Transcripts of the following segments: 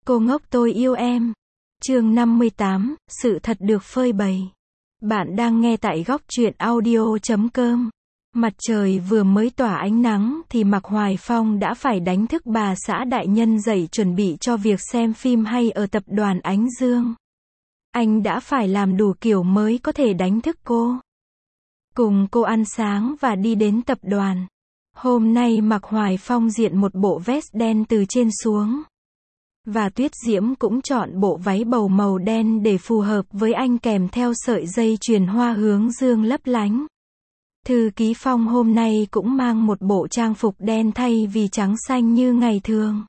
Cô ngốc tôi yêu em. Chương 58, sự thật được phơi bày. Bạn đang nghe tại góc truyện audio.com. Mặt trời vừa mới tỏa ánh nắng thì Mạc Hoài Phong đã phải đánh thức bà xã đại nhân dậy chuẩn bị cho việc xem phim hay ở tập đoàn Ánh Dương. Anh đã phải làm đủ kiểu mới có thể đánh thức cô. Cùng cô ăn sáng và đi đến tập đoàn. Hôm nay Mạc Hoài Phong diện một bộ vest đen từ trên xuống. Và Tuyết Diễm cũng chọn bộ váy bầu màu đen để phù hợp với anh kèm theo sợi dây chuyền hoa hướng dương lấp lánh. Thư ký Phong hôm nay cũng mang một bộ trang phục đen thay vì trắng xanh như ngày thường.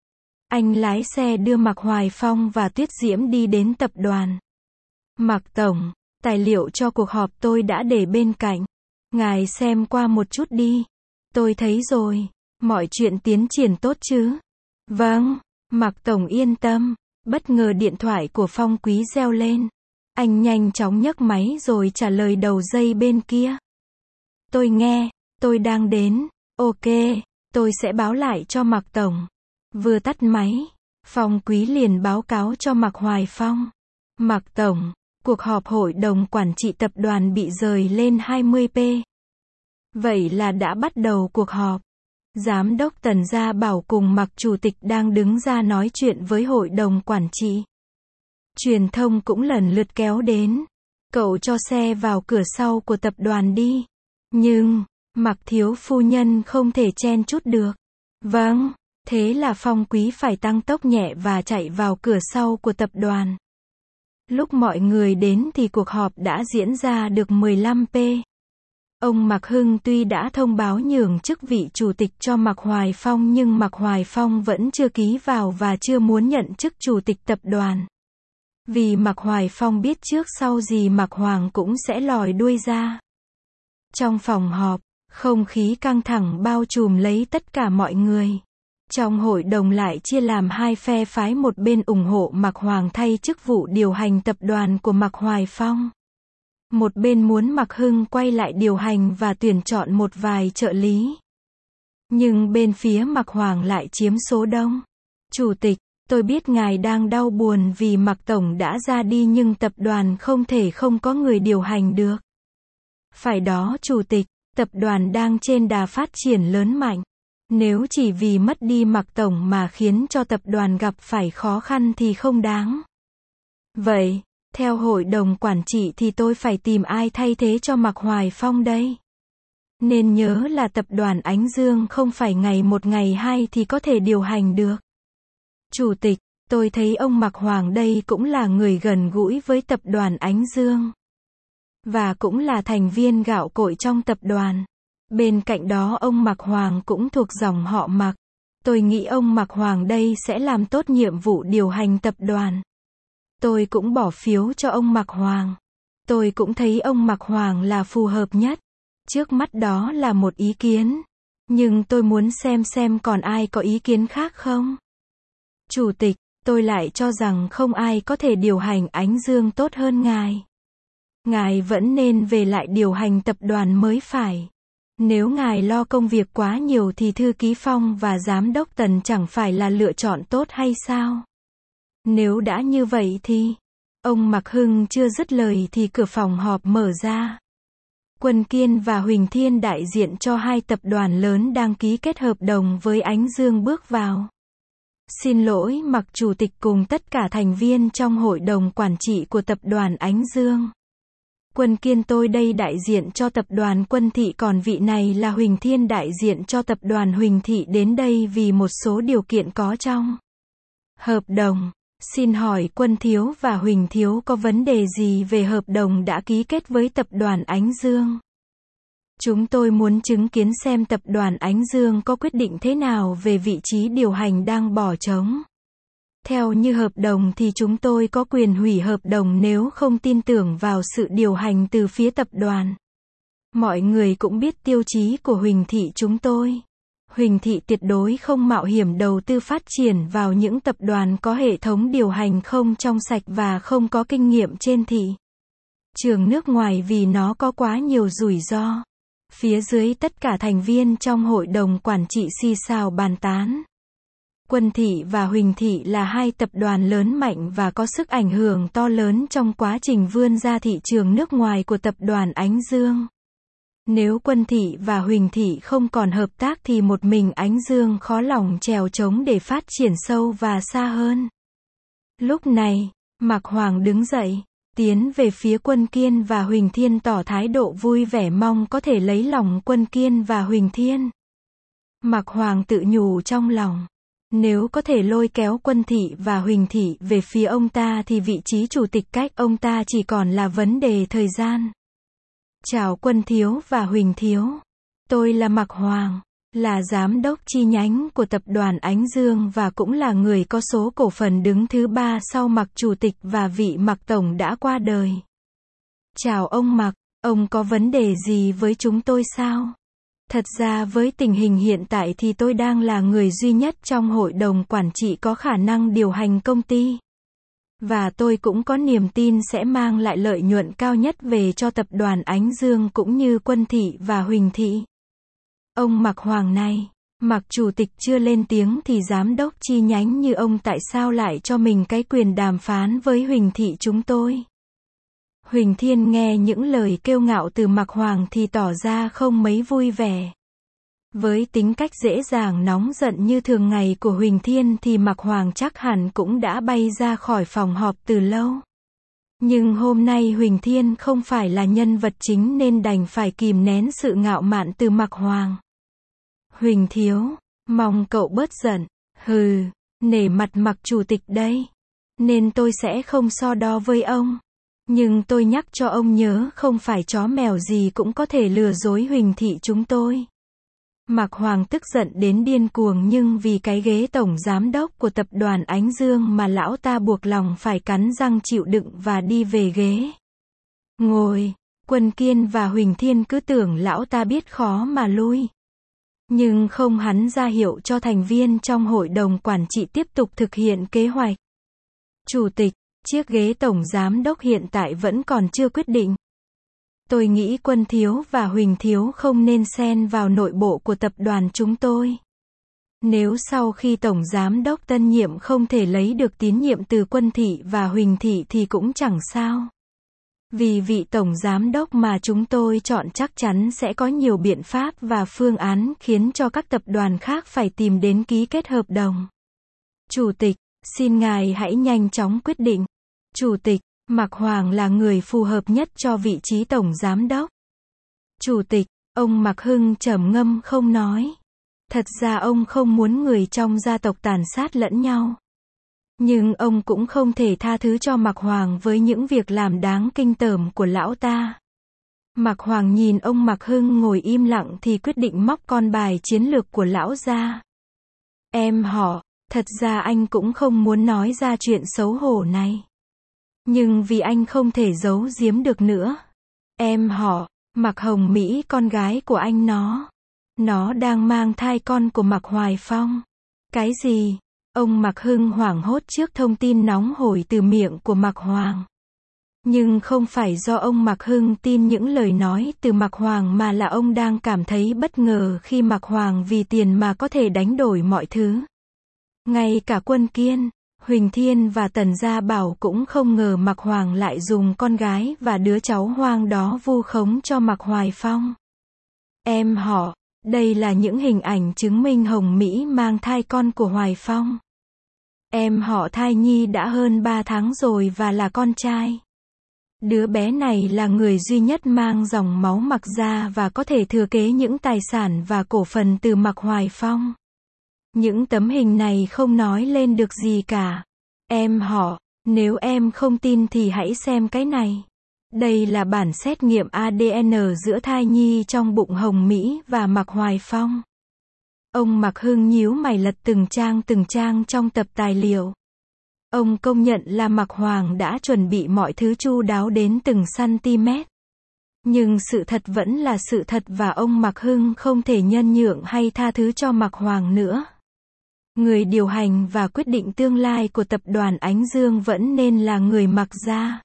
Anh lái xe đưa Mạc Hoài Phong và Tuyết Diễm đi đến tập đoàn. Mạc Tổng, tài liệu cho cuộc họp tôi đã để bên cạnh. Ngài xem qua một chút đi. Tôi thấy rồi. Mọi chuyện tiến triển tốt chứ? Vâng. Mạc Tổng yên tâm. Bất ngờ điện thoại của Phong Quý reo lên. Anh nhanh chóng nhấc máy rồi trả lời đầu dây bên kia. Tôi nghe, tôi đang đến. Ok, tôi sẽ báo lại cho Mạc Tổng. Vừa tắt máy, Phong Quý liền báo cáo cho Mạc Hoài Phong. Mạc Tổng, cuộc họp hội đồng quản trị tập đoàn bị dời lên 20p. Vậy là đã bắt đầu cuộc họp. Giám đốc Tần Gia Bảo cùng Mạc Chủ tịch đang đứng ra nói chuyện với hội đồng quản trị. Truyền thông cũng lần lượt kéo đến. Cậu cho xe vào cửa sau của tập đoàn đi. Nhưng, Mạc thiếu phu nhân không thể chen chút được. Vâng, thế là Phong Quý phải tăng tốc nhẹ và chạy vào cửa sau của tập đoàn. Lúc mọi người đến thì cuộc họp đã diễn ra được 15p. Ông Mạc Hưng tuy đã thông báo nhường chức vị chủ tịch cho Mạc Hoài Phong nhưng Mạc Hoài Phong vẫn chưa ký vào và chưa muốn nhận chức chủ tịch tập đoàn. Vì Mạc Hoài Phong biết trước sau gì Mạc Hoàng cũng sẽ lòi đuôi ra. Trong phòng họp, không khí căng thẳng bao trùm lấy tất cả mọi người. Trong hội đồng lại chia làm hai phe phái, một bên ủng hộ Mạc Hoàng thay chức vụ điều hành tập đoàn của Mạc Hoài Phong. Một bên muốn Mạc Hưng quay lại điều hành và tuyển chọn một vài trợ lý. Nhưng bên phía Mạc Hoàng lại chiếm số đông. Chủ tịch, tôi biết ngài đang đau buồn vì Mạc Tổng đã ra đi nhưng tập đoàn không thể không có người điều hành được. Phải đó Chủ tịch, tập đoàn đang trên đà phát triển lớn mạnh. Nếu chỉ vì mất đi Mạc Tổng mà khiến cho tập đoàn gặp phải khó khăn thì không đáng. Vậy, theo hội đồng quản trị thì tôi phải tìm ai thay thế cho Mạc Hoài Phong đây? Nên nhớ là tập đoàn Ánh Dương không phải ngày một ngày hai thì có thể điều hành được. Chủ tịch, tôi thấy ông Mạc Hoàng đây cũng là người gần gũi với tập đoàn Ánh Dương. Và cũng là thành viên gạo cội trong tập đoàn. Bên cạnh đó ông Mạc Hoàng cũng thuộc dòng họ Mạc. Tôi nghĩ ông Mạc Hoàng đây sẽ làm tốt nhiệm vụ điều hành tập đoàn. Tôi cũng bỏ phiếu cho ông Mạc Hoàng. Tôi cũng thấy ông Mạc Hoàng là phù hợp nhất. Trước mắt đó là một ý kiến. Nhưng tôi muốn xem còn ai có ý kiến khác không? Chủ tịch, tôi lại cho rằng không ai có thể điều hành Ánh Dương tốt hơn ngài. Ngài vẫn nên về lại điều hành tập đoàn mới phải. Nếu ngài lo công việc quá nhiều thì thư ký Phong và giám đốc Tần chẳng phải là lựa chọn tốt hay sao? Nếu đã như vậy thì... Ông Mạc Hưng chưa dứt lời thì cửa phòng họp mở ra. Quân Kiên và Huỳnh Thiên đại diện cho hai tập đoàn lớn đang ký kết hợp đồng với Ánh Dương bước vào. Xin lỗi Mạc Chủ tịch cùng tất cả thành viên trong hội đồng quản trị của tập đoàn Ánh Dương. Quân Kiên tôi đây đại diện cho tập đoàn Quân Thị, còn vị này là Huỳnh Thiên đại diện cho tập đoàn Huỳnh Thị đến đây vì một số điều kiện có trong hợp đồng. Xin hỏi Quân Thiếu và Huỳnh Thiếu có vấn đề gì về hợp đồng đã ký kết với tập đoàn Ánh Dương? Chúng tôi muốn chứng kiến xem tập đoàn Ánh Dương có quyết định thế nào về vị trí điều hành đang bỏ trống. Theo như hợp đồng thì chúng tôi có quyền hủy hợp đồng nếu không tin tưởng vào sự điều hành từ phía tập đoàn. Mọi người cũng biết tiêu chí của Huỳnh Thị chúng tôi. Huỳnh Thị tuyệt đối không mạo hiểm đầu tư phát triển vào những tập đoàn có hệ thống điều hành không trong sạch và không có kinh nghiệm trên thị trường nước ngoài vì nó có quá nhiều rủi ro. Phía dưới tất cả thành viên trong hội đồng quản trị xì xào bàn tán. Quân Thị và Huỳnh Thị là hai tập đoàn lớn mạnh và có sức ảnh hưởng to lớn trong quá trình vươn ra thị trường nước ngoài của tập đoàn Ánh Dương. Nếu Quân Thị và Huỳnh Thị không còn hợp tác thì một mình Ánh Dương khó lòng chèo chống để phát triển sâu và xa hơn. Lúc này, Mạc Hoàng đứng dậy, tiến về phía Quân Kiên và Huỳnh Thiên tỏ thái độ vui vẻ mong có thể lấy lòng Quân Kiên và Huỳnh Thiên. Mạc Hoàng tự nhủ trong lòng, nếu có thể lôi kéo Quân Thị và Huỳnh Thị về phía ông ta thì vị trí chủ tịch cách ông ta chỉ còn là vấn đề thời gian. Chào Quân Thiếu và Huỳnh Thiếu. Tôi là Mạc Hoàng, là giám đốc chi nhánh của tập đoàn Ánh Dương và cũng là người có số cổ phần đứng thứ 3 sau Mạc chủ tịch và vị Mạc tổng đã qua đời. Chào ông Mạc, ông có vấn đề gì với chúng tôi sao? Thật ra với tình hình hiện tại thì tôi đang là người duy nhất trong hội đồng quản trị có khả năng điều hành công ty. Và tôi cũng có niềm tin sẽ mang lại lợi nhuận cao nhất về cho tập đoàn Ánh Dương cũng như Quân Thị và Huỳnh Thị. Ông Mạc Hoàng này, Mạc chủ tịch chưa lên tiếng thì giám đốc chi nhánh như ông tại sao lại cho mình cái quyền đàm phán với Huỳnh Thị chúng tôi? Huỳnh Thiên nghe những lời kiêu ngạo từ Mạc Hoàng thì tỏ ra không mấy vui vẻ. Với tính cách dễ dàng nóng giận như thường ngày của Huỳnh Thiên thì Mạc Hoàng chắc hẳn cũng đã bay ra khỏi phòng họp từ lâu. Nhưng hôm nay Huỳnh Thiên không phải là nhân vật chính nên đành phải kìm nén sự ngạo mạn từ Mạc Hoàng. Huỳnh Thiếu, mong cậu bớt giận. Hừ, nể mặt Mạc chủ tịch đây. Nên tôi sẽ không so đo với ông. Nhưng tôi nhắc cho ông nhớ không phải chó mèo gì cũng có thể lừa dối Huỳnh Thị chúng tôi. Mạc Hoàng tức giận đến điên cuồng nhưng vì cái ghế tổng giám đốc của tập đoàn Ánh Dương mà lão ta buộc lòng phải cắn răng chịu đựng và đi về ghế. Ngồi, Quân Kiên và Huỳnh Thiên cứ tưởng lão ta biết khó mà lui. Nhưng không, hắn ra hiệu cho thành viên trong hội đồng quản trị tiếp tục thực hiện kế hoạch. Chủ tịch, chiếc ghế tổng giám đốc hiện tại vẫn còn chưa quyết định. Tôi nghĩ Quân Thiếu và Huỳnh Thiếu không nên xen vào nội bộ của tập đoàn chúng tôi. Nếu sau khi tổng giám đốc tân nhiệm không thể lấy được tín nhiệm từ Quân Thị và Huỳnh Thị thì cũng chẳng sao. Vì vị tổng giám đốc mà chúng tôi chọn chắc chắn sẽ có nhiều biện pháp và phương án khiến cho các tập đoàn khác phải tìm đến ký kết hợp đồng. Chủ tịch, xin ngài hãy nhanh chóng quyết định. Chủ tịch, Mạc Hoàng là người phù hợp nhất cho vị trí tổng giám đốc. Chủ tịch, ông Mạc Hưng trầm ngâm không nói. Thật ra ông không muốn người trong gia tộc tàn sát lẫn nhau. Nhưng ông cũng không thể tha thứ cho Mạc Hoàng với những việc làm đáng kinh tởm của lão ta. Mạc Hoàng nhìn ông Mạc Hưng ngồi im lặng thì quyết định móc con bài chiến lược của lão ra. Em họ, thật ra anh cũng không muốn nói ra chuyện xấu hổ này. Nhưng vì anh không thể giấu giếm được nữa. Em họ, Mạc Hồng Mỹ con gái của anh nó đang mang thai con của Mạc Hoài Phong. Cái gì? Ông Mạc Hưng hoảng hốt trước thông tin nóng hổi từ miệng của Mạc Hoàng. Nhưng không phải do ông Mạc Hưng tin những lời nói từ Mạc Hoàng mà là ông đang cảm thấy bất ngờ khi Mạc Hoàng vì tiền mà có thể đánh đổi mọi thứ. Ngay cả Quân Kiên, Huỳnh Thiên và Tần Gia Bảo cũng không ngờ Mạc Hoàng lại dùng con gái và đứa cháu hoang đó vu khống cho Mạc Hoài Phong. Em họ, đây là những hình ảnh chứng minh Hồng Mỹ mang thai con của Hoài Phong. Em họ thai nhi đã hơn 3 tháng rồi và là con trai. Đứa bé này là người duy nhất mang dòng máu Mạc gia và có thể thừa kế những tài sản và cổ phần từ Mạc Hoài Phong. Những tấm hình này không nói lên được gì cả. Em họ, nếu em không tin thì hãy xem cái này. Đây là bản xét nghiệm ADN giữa thai nhi trong bụng Hồng Mỹ và Mạc Hoài Phong. Ông Mạc Hưng nhíu mày lật từng trang trong tập tài liệu. Ông công nhận là Mạc Hoàng đã chuẩn bị mọi thứ chu đáo đến từng cm. Nhưng sự thật vẫn là sự thật và ông Mạc Hưng không thể nhân nhượng hay tha thứ cho Mạc Hoàng nữa. Người điều hành và quyết định tương lai của tập đoàn Ánh Dương vẫn nên là người Mạc gia.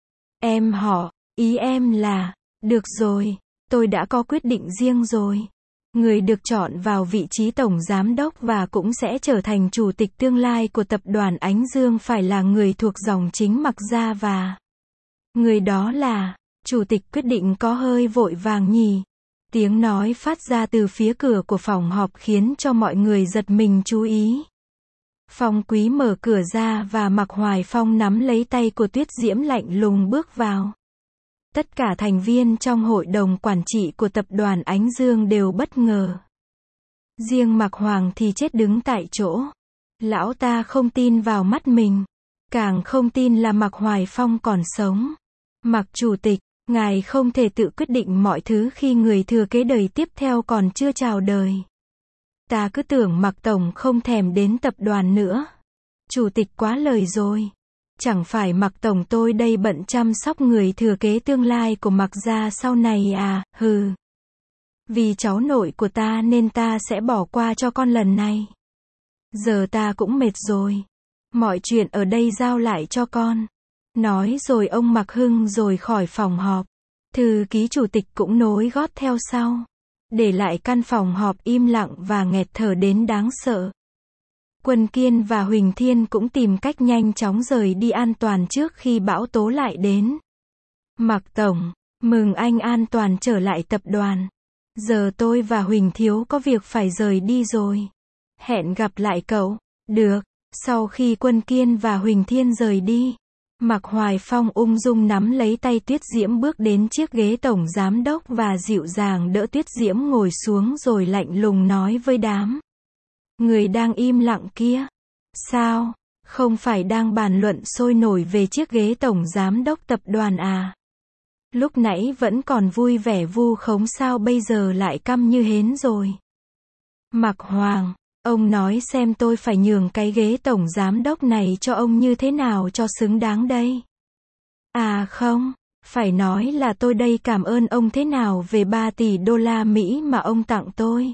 Em họ, ý em là, được rồi, tôi đã có quyết định riêng rồi. Người được chọn vào vị trí tổng giám đốc và cũng sẽ trở thành chủ tịch tương lai của tập đoàn Ánh Dương phải là người thuộc dòng chính Mạc gia và người đó là, chủ tịch quyết định có hơi vội vàng nhỉ. Tiếng nói phát ra từ phía cửa của phòng họp khiến cho mọi người giật mình chú ý. Phong Quý mở cửa ra và Mạc Hoài Phong nắm lấy tay của Tuyết Diễm lạnh lùng bước vào. Tất cả thành viên trong hội đồng quản trị của tập đoàn Ánh Dương đều bất ngờ. Riêng Mạc Hoàng thì chết đứng tại chỗ. Lão ta không tin vào mắt mình. Càng không tin là Mạc Hoài Phong còn sống. Mạc chủ tịch, ngài không thể tự quyết định mọi thứ khi người thừa kế đời tiếp theo còn chưa chào đời. Ta cứ tưởng Mạc tổng không thèm đến tập đoàn nữa. Chủ tịch quá lời rồi. Chẳng phải Mạc tổng tôi đây bận chăm sóc người thừa kế tương lai của Mạc gia sau này à, hừ. Vì cháu nội của ta nên ta sẽ bỏ qua cho con lần này. Giờ ta cũng mệt rồi. Mọi chuyện ở đây giao lại cho con. Nói rồi ông Mạc Hưng rồi khỏi phòng họp. Thư ký chủ tịch cũng nối gót theo sau. Để lại căn phòng họp im lặng và nghẹt thở đến đáng sợ. Quân Kiên và Huỳnh Thiên cũng tìm cách nhanh chóng rời đi an toàn trước khi bão tố lại đến. Mạc tổng, mừng anh an toàn trở lại tập đoàn. Giờ tôi và Huỳnh Thiếu có việc phải rời đi rồi. Hẹn gặp lại cậu. Được. Sau khi Quân Kiên và Huỳnh Thiên rời đi, Mạc Hoài Phong ung dung nắm lấy tay Tuyết Diễm bước đến chiếc ghế tổng giám đốc và dịu dàng đỡ Tuyết Diễm ngồi xuống rồi lạnh lùng nói với đám người đang im lặng kia. Sao? Không phải đang bàn luận sôi nổi về chiếc ghế tổng giám đốc tập đoàn à? Lúc nãy vẫn còn vui vẻ vu khống sao bây giờ lại căm như hến rồi? Mạc Hoàng, ông nói xem tôi phải nhường cái ghế tổng giám đốc này cho ông như thế nào cho xứng đáng đây? À không, phải nói là tôi đây cảm ơn ông thế nào về 3 tỷ đô la Mỹ mà ông tặng tôi.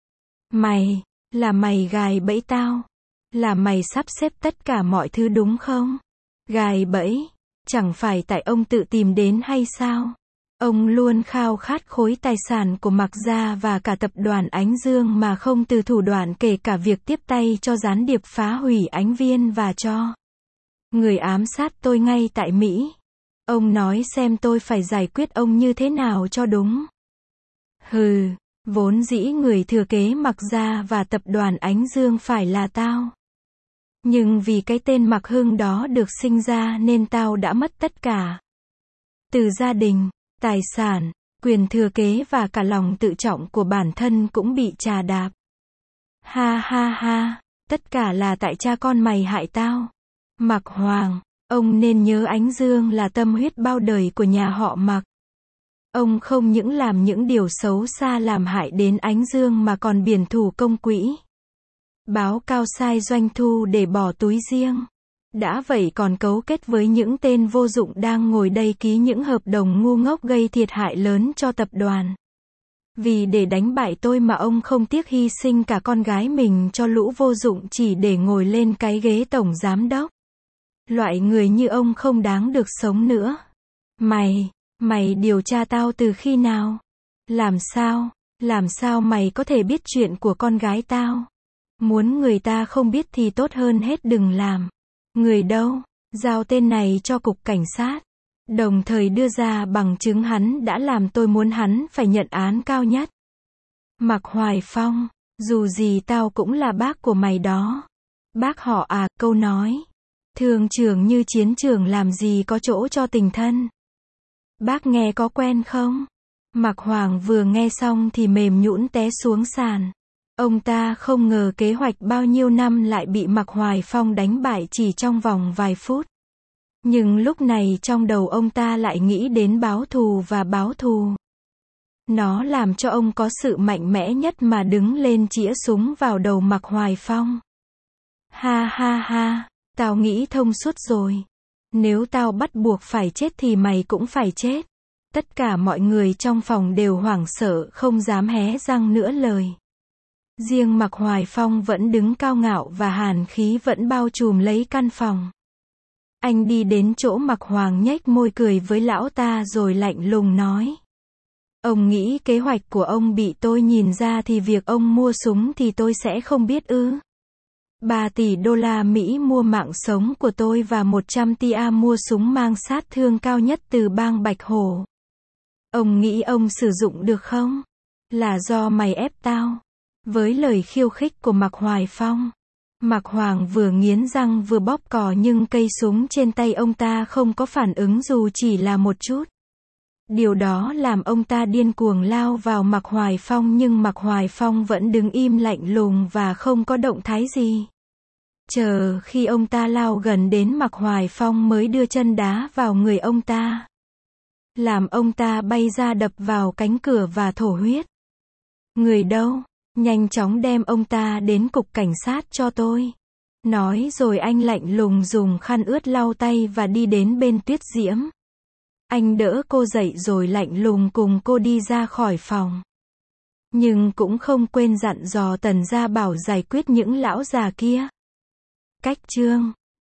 Là mày gài bẫy tao. Là mày sắp xếp tất cả mọi thứ đúng không? Gài bẫy? Chẳng phải tại ông tự tìm đến hay sao? Ông luôn khao khát khối tài sản của Mạc gia và cả tập đoàn Ánh Dương mà không từ thủ đoạn kể cả việc tiếp tay cho gián điệp phá hủy Ánh Viên và cho người ám sát tôi ngay tại Mỹ. Ông nói xem tôi phải giải quyết ông như thế nào cho đúng. Hừ, vốn dĩ người thừa kế Mạc gia và tập đoàn Ánh Dương phải là tao. Nhưng vì cái tên Mạc Hưng đó được sinh ra nên tao đã mất tất cả. Từ gia đình, tài sản, quyền thừa kế và cả lòng tự trọng của bản thân cũng bị chà đạp. Ha ha ha, tất cả là tại cha con mày hại tao. Mạc Hoàng, ông nên nhớ Ánh Dương là tâm huyết bao đời của nhà họ Mạc. Ông không những làm những điều xấu xa làm hại đến Ánh Dương mà còn biển thủ công quỹ. Báo cao sai doanh thu để bỏ túi riêng. Đã vậy còn cấu kết với những tên vô dụng đang ngồi đây ký những hợp đồng ngu ngốc gây thiệt hại lớn cho tập đoàn. Vì để đánh bại tôi mà ông không tiếc hy sinh cả con gái mình cho lũ vô dụng chỉ để ngồi lên cái ghế tổng giám đốc. Loại người như ông không đáng được sống nữa. Mày điều tra tao từ khi nào? Làm sao mày có thể biết chuyện của con gái tao? Muốn người ta không biết thì tốt hơn hết đừng làm. Người đâu? Giao tên này cho cục cảnh sát. Đồng thời đưa ra bằng chứng hắn đã làm tôi muốn hắn phải nhận án cao nhất. Mạc Hoài Phong, dù gì tao cũng là bác của mày đó. Bác họ à, câu nói. Thương trường như chiến trường làm gì có chỗ cho tình thân. Bác nghe có quen không? Mạc Hoàng vừa nghe xong thì mềm nhũn té xuống sàn. Ông ta không ngờ kế hoạch bao nhiêu năm lại bị Mạc Hoài Phong đánh bại chỉ trong vòng vài phút. Nhưng lúc này trong đầu ông ta lại nghĩ đến báo thù và báo thù. Nó làm cho ông có sự mạnh mẽ nhất mà đứng lên chĩa súng vào đầu Mạc Hoài Phong. Ha ha ha, tao nghĩ thông suốt rồi. Nếu tao bắt buộc phải chết thì mày cũng phải chết. Tất cả mọi người trong phòng đều hoảng sợ không dám hé răng nữa lời. Riêng Mạc Hoài Phong vẫn đứng cao ngạo và hàn khí vẫn bao trùm lấy căn phòng. Anh đi đến chỗ Mạc Hoàng nhếch môi cười với lão ta rồi lạnh lùng nói. Ông nghĩ kế hoạch của ông bị tôi nhìn ra thì việc ông mua súng thì tôi sẽ không biết ư? 3 tỷ đô la Mỹ mua mạng sống của tôi và 100 tia mua súng mang sát thương cao nhất từ bang Bạch Hổ. Ông nghĩ ông sử dụng được không? Là do mày ép tao. Với lời khiêu khích của Mạc Hoài Phong, Mạc Hoàng vừa nghiến răng vừa bóp cò nhưng cây súng trên tay ông ta không có phản ứng dù chỉ là một chút. Điều đó làm ông ta điên cuồng lao vào Mạc Hoài Phong nhưng Mạc Hoài Phong vẫn đứng im lạnh lùng và không có động thái gì. Chờ khi ông ta lao gần đến Mạc Hoài Phong mới đưa chân đá vào người ông ta, làm ông ta bay ra đập vào cánh cửa và thổ huyết. Người đâu? Nhanh chóng đem ông ta đến cục cảnh sát cho tôi. Nói rồi anh lạnh lùng dùng khăn ướt lau tay và đi đến bên Tuyết Diễm. Anh đỡ cô dậy rồi lạnh lùng cùng cô đi ra khỏi phòng. Nhưng cũng không quên dặn dò Tần Gia Bảo giải quyết những lão già kia. Cách chương